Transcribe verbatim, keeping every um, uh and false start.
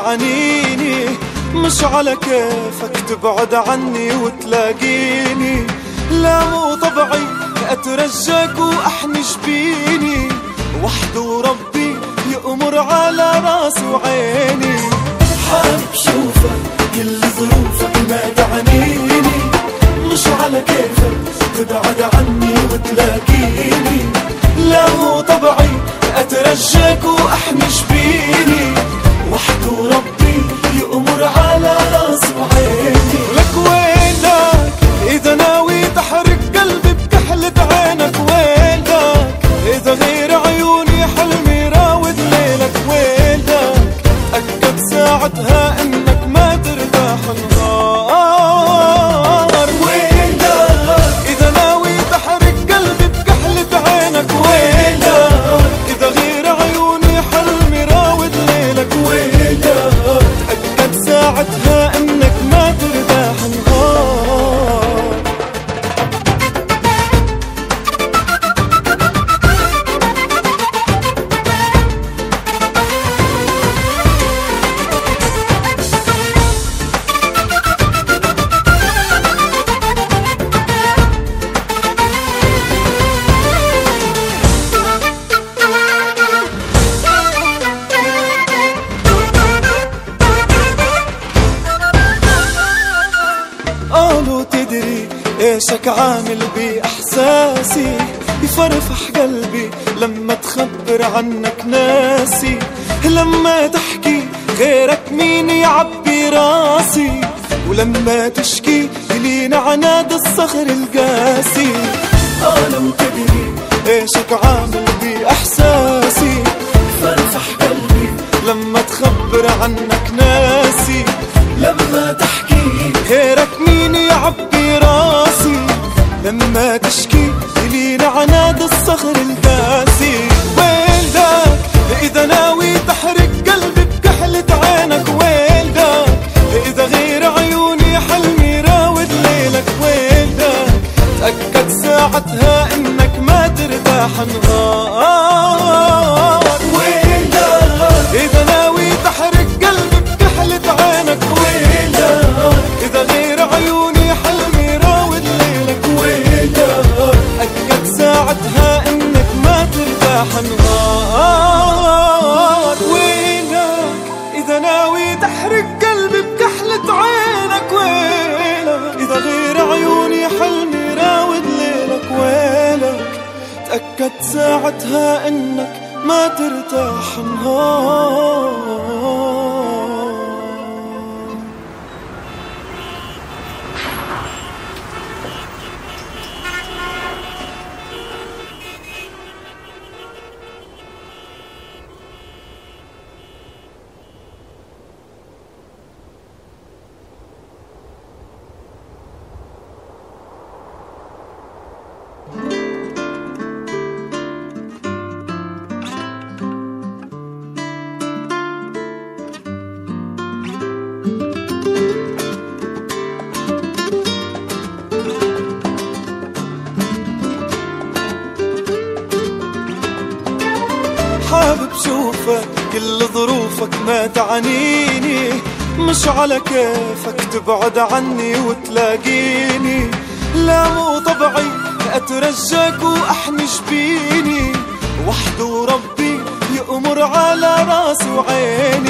تعنيني، مش على كيفك تبعد عني وتلاقيني. لا مو طبعي أترجاك وأحنج بيني، وحده ربي يأمر على راسي وعيني. حابب شوفك كل ظروفك ما تعنيني، مش على كيفك تبعد عني وتلاقيني. لا مو طبعي أترجاك وأحنج بيني، وحده ربي يأمر على راسي وعيني. لك وينك إذا ناوي تحرق قلبي بكحلة عينك؟ وينك إذا غير عيوني حلمي راود ليلك؟ وينك أكد ساعتها إنك ما ترتاح نهار؟ وينك إذا ناوي تحرق قلبي بكحلة عينك؟ وينك إذا غير عيوني حلمي راود ليلك؟ وينك أكد ساعتها إنك ما ترتاح نهار. قالوا تدري ايشك عامل بإحساسي، يفرفح قلبي لما تخبر عنك ناسي. لما تحكي غيرك مين يعبي راسي، ولما تشكي يلين عناد الصخر القاسي. قالوا تدري ايشك عامل بإحساسي، فرفح قلبي لما تخبر عنك ناسي. لما تحكي غيرك مين يعبي راسي، لما تشكي يلين عناد الصخر القاسي. ويلك إذا ناوي تحرق قلبي بكحلة عينك؟ ويلك إذا غير عيوني حلمي راود ليلك؟ ويلك تأكد ساعتها إنك ما ترتاح نهار. وينك إذا ناوي تحرق قلبي بكحلة عينك؟ ويلك إذا غير عيوني حلمي راود ليلك؟ وينك أكد ساعتها إنك ما ترتاح نهار. وينك إذا ناوي تحرق قلبي بكحلة عينك؟ ويلك إذا غير عيوني حلمي راود ليلك؟ ويلك تأكد ساعتها إنك ما ترتاح نهار. حابب شوفك كل ظروفك ما تعنيني، مش على كيفك تبعد عني وتلاقيني. لا مو طبعي أترجاك وأحنج بيني، وحده ربي يأمر على راسي وعيني.